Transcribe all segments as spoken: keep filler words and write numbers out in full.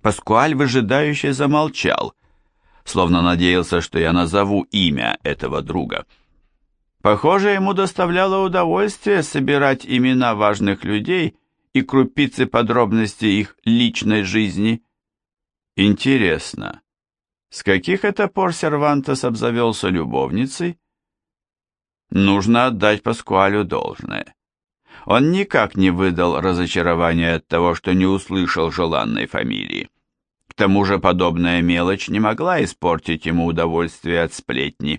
Паскуаль выжидающе замолчал, словно надеялся, что я назову имя этого друга. Похоже, ему доставляло удовольствие собирать имена важных людей и крупицы подробностей их личной жизни. Интересно, с каких это пор Сервантес обзавелся любовницей? Нужно отдать Паскуалю должное. Он никак не выдал разочарования от того, что не услышал желанной фамилии. К тому же подобная мелочь не могла испортить ему удовольствие от сплетни.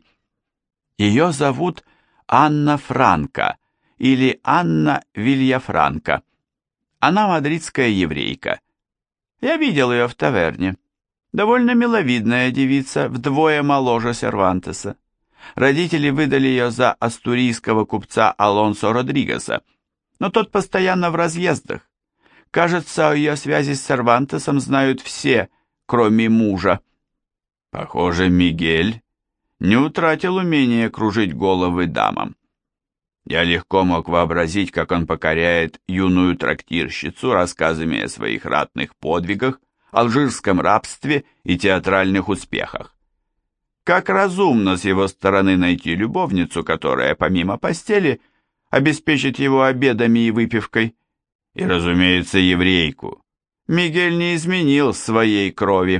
Ее зовут Анна Франко или Анна Вильяфранко. Она мадридская еврейка. Я видел ее в таверне. Довольно миловидная девица, вдвое моложе Сервантеса. Родители выдали ее за астурийского купца Алонсо Родригеса, но тот постоянно в разъездах. Кажется, о ее связи с Сервантесом знают все, кроме мужа. Похоже, Мигель не утратил умения кружить головы дамам. Я легко мог вообразить, как он покоряет юную трактирщицу рассказами о своих ратных подвигах, алжирском рабстве и театральных успехах. Как разумно с его стороны найти любовницу, которая, помимо постели, обеспечит его обедами и выпивкой. И, разумеется, еврейку. Мигель не изменил своей крови.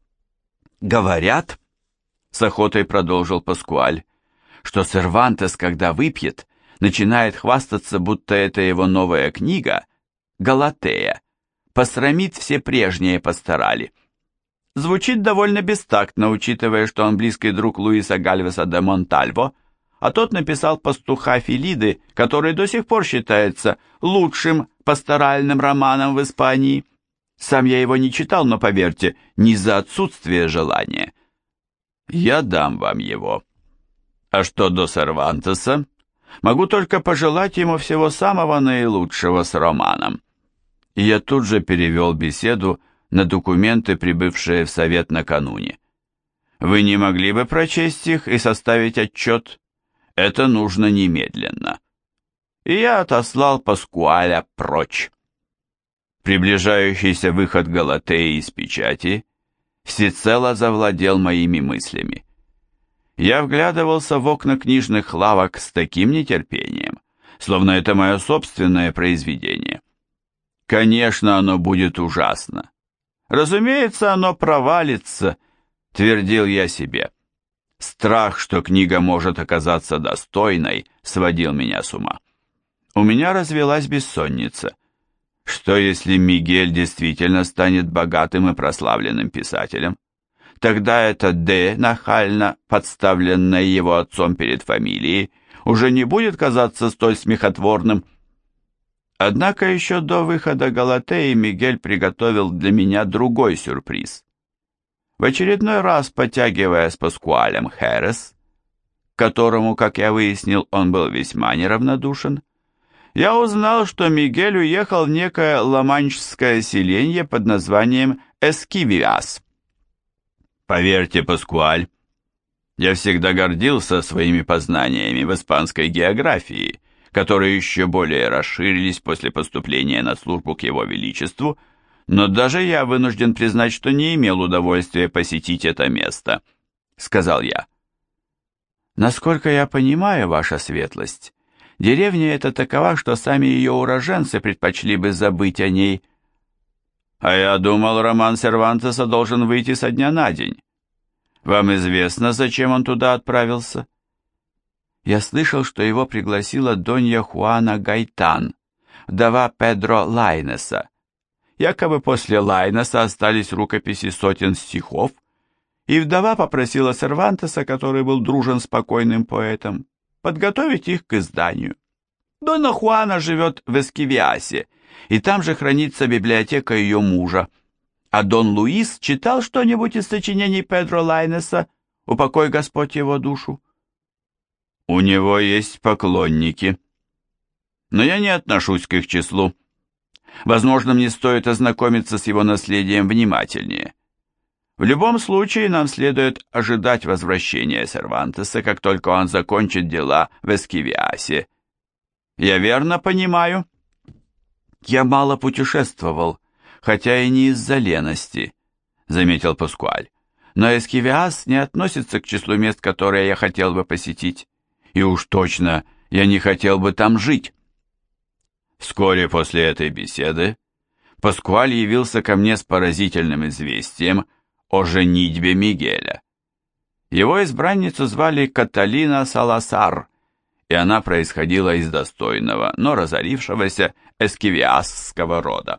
«Говорят, — с охотой продолжил Паскуаль, — что Сервантес, когда выпьет, начинает хвастаться, будто это его новая книга, «Галатея», посрамит все прежние пасторали. Звучит довольно бестактно, учитывая, что он близкий друг Луиса Гальвеса де Монтальво, а тот написал «Пастуха Филиды», который до сих пор считается лучшим пасторальным романом в Испании. Сам я его не читал, но, поверьте, не из-за отсутствия желания. Я дам вам его. А что до Сервантеса, могу только пожелать ему всего самого наилучшего с романом. И я тут же перевел беседу на документы, прибывшие в совет накануне. Вы не могли бы прочесть их и составить отчет? Это нужно немедленно. И я отослал Паскуаля прочь. Приближающийся выход Галатеи из печати всецело завладел моими мыслями. Я вглядывался в окна книжных лавок с таким нетерпением, словно это мое собственное произведение. Конечно, оно будет ужасно. Разумеется, оно провалится, твердил я себе. Страх, что книга может оказаться достойной, сводил меня с ума. У меня развелась бессонница. Что если Мигель действительно станет богатым и прославленным писателем? Тогда это «Д», нахально подставленное его отцом перед фамилией, уже не будет казаться столь смехотворным. Однако еще до выхода Галатеи Мигель приготовил для меня другой сюрприз. В очередной раз, потягивая с Паскуалем Херес, к которому, как я выяснил, он был весьма неравнодушен, я узнал, что Мигель уехал в некое ла-манчское селенье под названием Эскивиас. Поверьте, Паскуаль, я всегда гордился своими познаниями в испанской географии, которые еще более расширились после поступления на службу к его величеству, но даже я вынужден признать, что не имел удовольствия посетить это место, сказал я. Насколько я понимаю, ваша светлость, деревня эта такова, что сами ее уроженцы предпочли бы забыть о ней. А я думал, роман Сервантеса должен выйти со дня на день. Вам известно, зачем он туда отправился? Я слышал, что его пригласила донья Хуана Гайтан, вдова Педро Лайнеса. Якобы после Лайнеса остались рукописи сотен стихов, и вдова попросила Сервантеса, который был дружен с покойным поэтом, подготовить их к изданию. Донна Хуана живет в Эскивиасе, и там же хранится библиотека ее мужа. А Дон Луис читал что-нибудь из сочинений Педро Лайнеса, упокой Господь его душу? У него есть поклонники, но я не отношусь к их числу. Возможно, мне стоит ознакомиться с его наследием внимательнее. В любом случае, нам следует ожидать возвращения Сервантеса, как только он закончит дела в Эскивиасе. Я верно понимаю? Я мало путешествовал, хотя и не из-за лености, заметил Паскуаль. Но Эскивиас не относится к числу мест, которые я хотел бы посетить. И уж точно я не хотел бы там жить. Вскоре после этой беседы Паскуаль явился ко мне с поразительным известием о женитьбе Мигеля. Его избранницу звали Каталина Саласар, и она происходила из достойного, но разорившегося эскивиасского рода.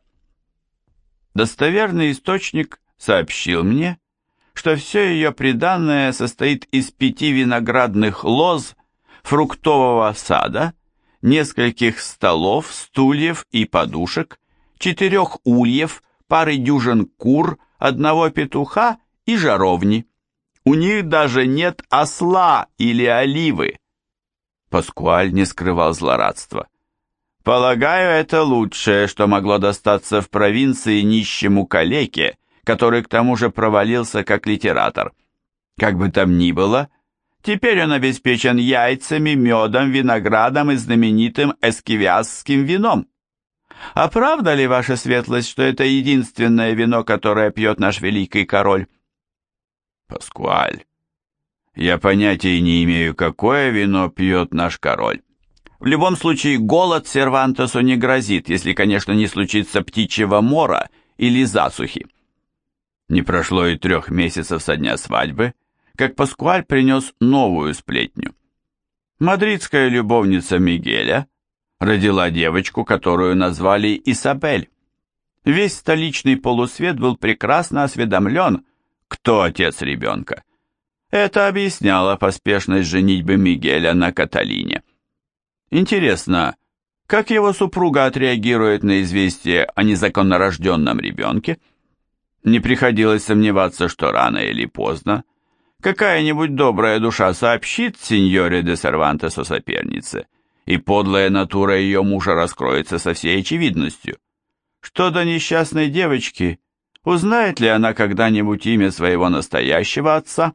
Достоверный источник сообщил мне, что все ее приданное состоит из пяти виноградных лоз, фруктового сада, нескольких столов, стульев и подушек, четырех ульев, пары дюжин кур, одного петуха и жаровни. У них даже нет осла или оливы. Паскуаль не скрывал злорадства. Полагаю, это лучшее, что могло достаться в провинции нищему калеке, который к тому же провалился как литератор. Как бы там ни было, теперь он обеспечен яйцами, медом, виноградом и знаменитым эскивиасским вином. А правда ли, ваша светлость, что это единственное вино, которое пьет наш великий король? Паскуаль, я понятия не имею, какое вино пьет наш король. В любом случае, голод Сервантесу не грозит, если, конечно, не случится птичьего мора или засухи. Не прошло и трех месяцев со дня свадьбы, как Паскуаль принес новую сплетню. Мадридская любовница Мигеля родила девочку, которую назвали Исабель. Весь столичный полусвет был прекрасно осведомлен, кто отец ребенка. Это объясняло поспешность женитьбы Мигеля на Каталине. Интересно, как его супруга отреагирует на известие о незаконнорожденном ребенке? Не приходилось сомневаться, что рано или поздно какая-нибудь добрая душа сообщит сеньоре де Сервантес о сопернице, и подлая натура ее мужа раскроется со всей очевидностью. Что до несчастной девочки, узнает ли она когда-нибудь имя своего настоящего отца?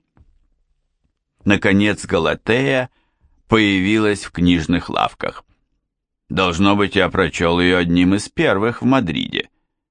Наконец Галатея появилась в книжных лавках. Должно быть, я прочел ее одним из первых в Мадриде.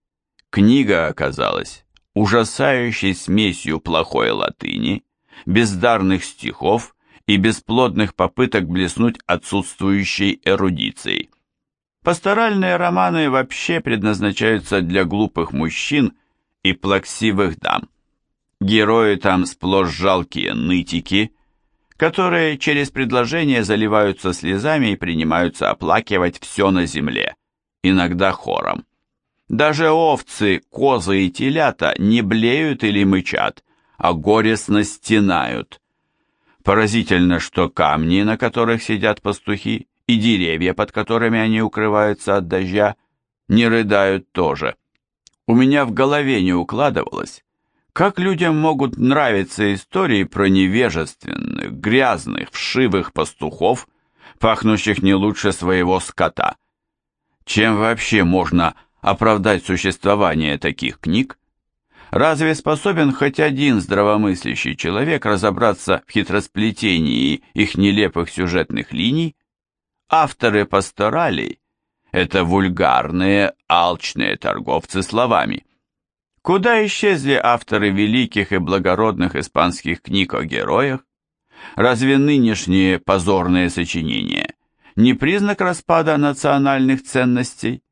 Книга оказалась ужасающей смесью плохой латыни, бездарных стихов и бесплодных попыток блеснуть отсутствующей эрудицией. Пасторальные романы вообще предназначаются для глупых мужчин и плаксивых дам. Герои там сплошь жалкие нытики, которые через предложения заливаются слезами и принимаются оплакивать все на земле, иногда хором. Даже овцы, козы и телята не блеют или мычат, а горестно стенают. Поразительно, что камни, на которых сидят пастухи, и деревья, под которыми они укрываются от дождя, не рыдают тоже. У меня в голове не укладывалось, как людям могут нравиться истории про невежественных, грязных, вшивых пастухов, пахнущих не лучше своего скота. Чем вообще можно оправдать существование таких книг? Разве способен хоть один здравомыслящий человек разобраться в хитросплетении их нелепых сюжетных линий? Авторы пасторалей – это вульгарные, алчные торговцы словами. Куда исчезли авторы великих и благородных испанских книг о героях? Разве нынешние позорные сочинения не признак распада национальных ценностей?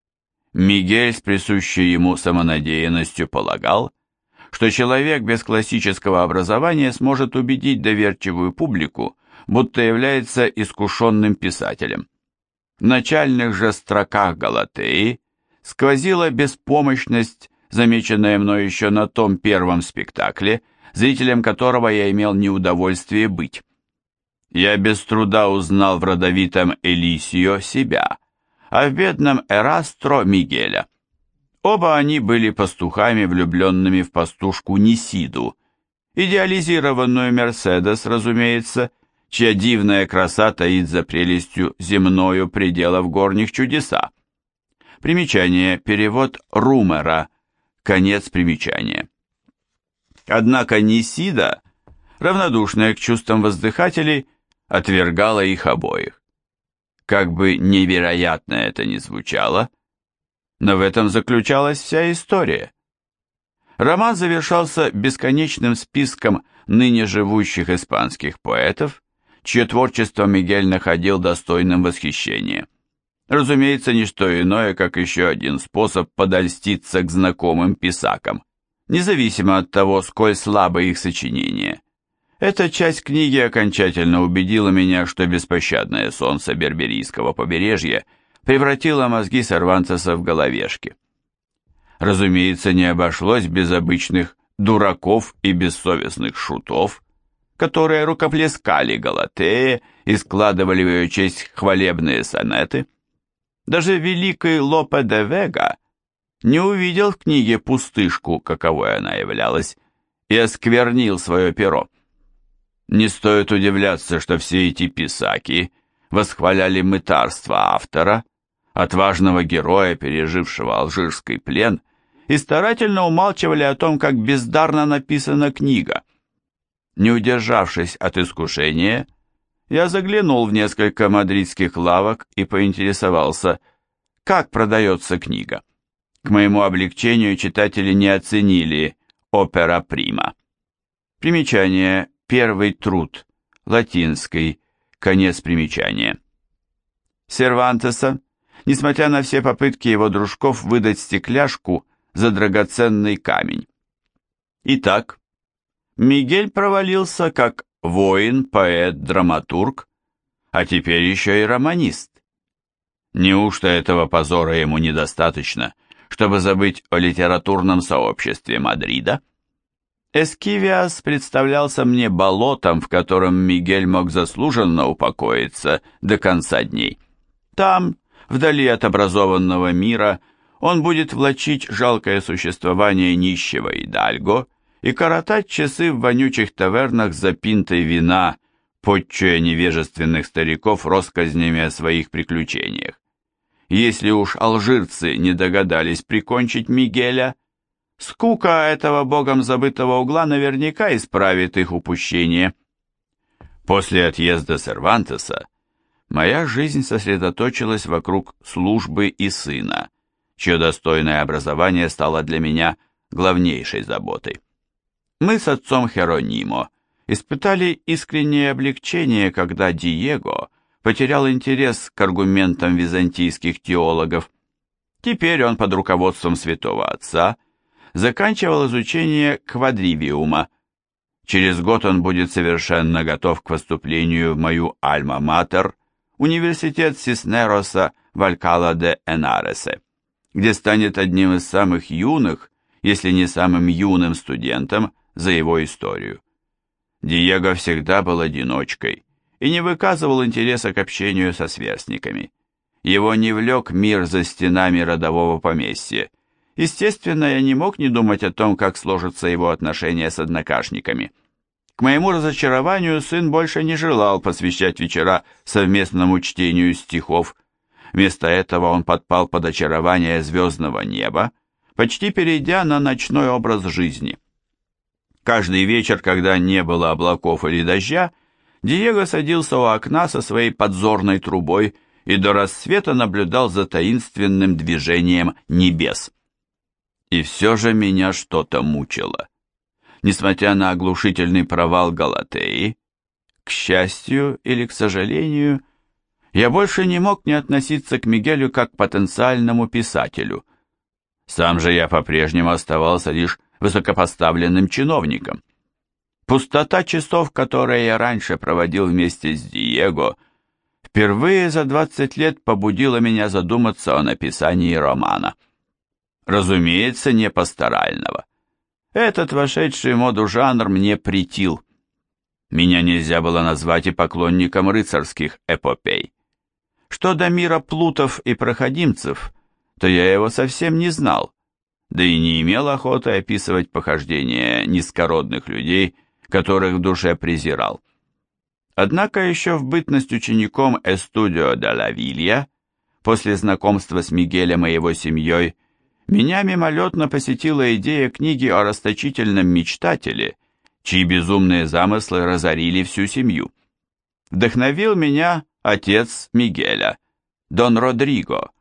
Мигель с присущей ему самонадеянностью полагал, что человек без классического образования сможет убедить доверчивую публику, будто является искушенным писателем. В начальных же строках Галатеи сквозила беспомощность, замеченная мной еще на том первом спектакле, зрителем которого я имел неудовольствие быть. Я без труда узнал в родовитом Элисио себя, а в бедном Эрастро Мигеля. Оба они были пастухами, влюбленными в пастушку Нисиду, идеализированную Мерседес, разумеется, чья дивная краса таит за прелестью земною пределов горних чудеса. Примечание, перевод Румера, конец примечания. Однако Нисида, равнодушная к чувствам воздыхателей, отвергала их обоих. Как бы невероятно это ни звучало, Но в этом заключалась вся история. Роман завершался бесконечным списком ныне живущих испанских поэтов, чье творчество Мигель находил достойным восхищения. Разумеется, не что иное, как еще один способ подольститься к знакомым писакам, независимо от того, сколь слабы их сочинения. Эта часть книги окончательно убедила меня, что беспощадное солнце Берберийского побережья превратило мозги Сервантеса в головешки. Разумеется, не обошлось без обычных дураков и бессовестных шутов, которые рукоплескали Галатее и складывали в ее честь хвалебные сонеты. Даже великий Лопе де Вега не увидел в книге пустышку, каковой она являлась, и осквернил свое перо. Не стоит удивляться, что все эти писаки восхваляли мытарство автора, отважного героя, пережившего алжирский плен, и старательно умалчивали о том, как бездарно написана книга. Не удержавшись от искушения, я заглянул в несколько мадридских лавок и поинтересовался, как продается книга. К моему облегчению читатели не оценили опера прима. Примечание: первый труд, латинский, конец примечания. Сервантеса, несмотря на все попытки его дружков выдать стекляшку за драгоценный камень. Итак, Мигель провалился как воин, поэт, драматург, а теперь еще и романист. Неужто этого позора ему недостаточно, чтобы забыть о литературном сообществе Мадрида? Эскивиас представлялся мне болотом, в котором Мигель мог заслуженно упокоиться до конца дней. Там, вдали от образованного мира, он будет влачить жалкое существование нищего идальго и коротать часы в вонючих тавернах за пинтой вина, подчуя невежественных стариков россказнями о своих приключениях. Если уж алжирцы не догадались прикончить Мигеля, скука этого богом забытого угла наверняка исправит их упущение. После отъезда Сервантеса моя жизнь сосредоточилась вокруг службы и сына, чье достойное образование стало для меня главнейшей заботой. Мы с отцом Херонимо испытали искреннее облегчение, когда Диего потерял интерес к аргументам византийских теологов. Теперь он под руководством святого отца заканчивал изучение квадривиума. Через год он будет совершенно готов к поступлению в мою альма-матер, университет Сиснероса в Алькала-де-Энаресе, где станет одним из самых юных, если не самым юным студентом за его историю. Диего всегда был одиночкой и не выказывал интереса к общению со сверстниками. Его не влек мир за стенами родового поместья. Естественно, я не мог не думать о том, как сложатся его отношения с однокашниками. К моему разочарованию сын больше не желал посвящать вечера совместному чтению стихов. Вместо этого он подпал под очарование звездного неба, почти перейдя на ночной образ жизни. Каждый вечер, когда не было облаков или дождя, Диего садился у окна со своей подзорной трубой и до рассвета наблюдал за таинственным движением небес. И все же меня что-то мучило. Несмотря на оглушительный провал Галатеи, к счастью или к сожалению, я больше не мог не относиться к Мигелю как к потенциальному писателю. Сам же я по-прежнему оставался лишь высокопоставленным чиновником. Пустота часов, которые я раньше проводил вместе с Диего, впервые за двадцать лет побудила меня задуматься о написании романа. Разумеется, не пасторального. Этот вошедший в моду жанр мне претил. Меня нельзя было назвать и поклонником рыцарских эпопей. Что до мира плутов и проходимцев, то я его совсем не знал, да и не имел охоты описывать похождения низкородных людей, которых в душе презирал. Однако еще в бытность учеником Эстудио де ла Вилья, после знакомства с Мигелем и его семьей, меня мимолетно посетила идея книги о расточительном мечтателе, чьи безумные замыслы разорили всю семью. Вдохновил меня отец Мигеля, Дон Родриго,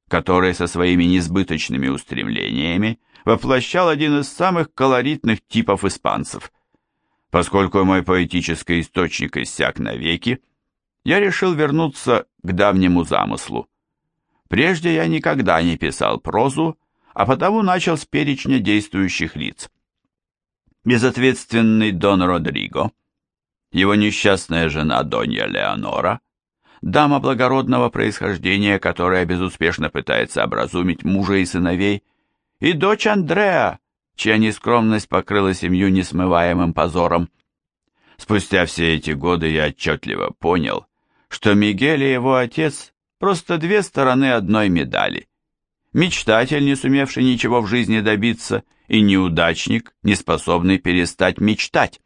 который со своими несбыточными устремлениями воплощал один из самых колоритных типов испанцев. Поскольку мой поэтический источник иссяк навеки, я решил вернуться к давнему замыслу. Прежде я никогда не писал прозу, а потому начал с перечня действующих лиц. Безответственный Дон Родриго, его несчастная жена Донья Леонора, дама благородного происхождения, которая безуспешно пытается образумить мужа и сыновей, и дочь Андреа, чья нескромность покрыла семью несмываемым позором. Спустя все эти годы я отчетливо понял, что Мигель и его отец просто две стороны одной медали. Мечтатель, не сумевший ничего в жизни добиться, и неудачник, не способный перестать мечтать.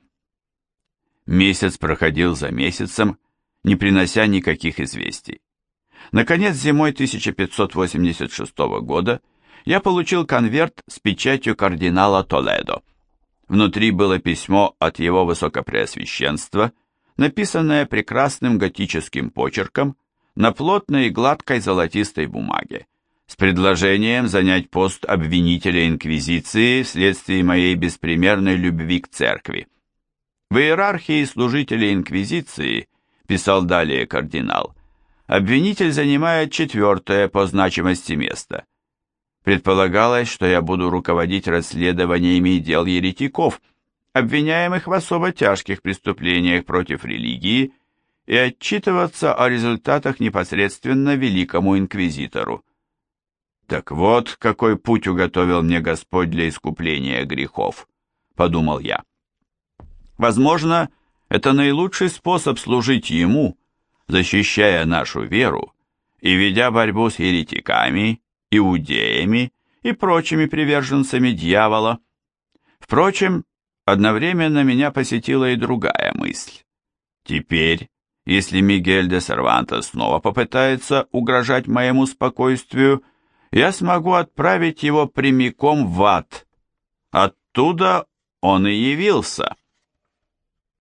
Месяц проходил за месяцем, не принося никаких известий. Наконец, зимой тысяча пятьсот восемьдесят шестого года я получил конверт с печатью кардинала Толедо. Внутри было письмо от его высокопреосвященства, написанное прекрасным готическим почерком на плотной и гладкой золотистой бумаге, с предложением занять пост обвинителя инквизиции вследствие моей беспримерной любви к церкви. В иерархии служителей инквизиции, писал далее кардинал, обвинитель занимает четвертое по значимости место. Предполагалось, что я буду руководить расследованиями дел еретиков, обвиняемых в особо тяжких преступлениях против религии, и отчитываться о результатах непосредственно великому инквизитору. «Так вот, какой путь уготовил мне Господь для искупления грехов», — подумал я. Возможно, это наилучший способ служить Ему, защищая нашу веру и ведя борьбу с еретиками, иудеями и прочими приверженцами дьявола. Впрочем, одновременно меня посетила и другая мысль. Теперь, если Мигель де Сервантес снова попытается угрожать моему спокойствию, я смогу отправить его прямиком в ад. Оттуда он и явился.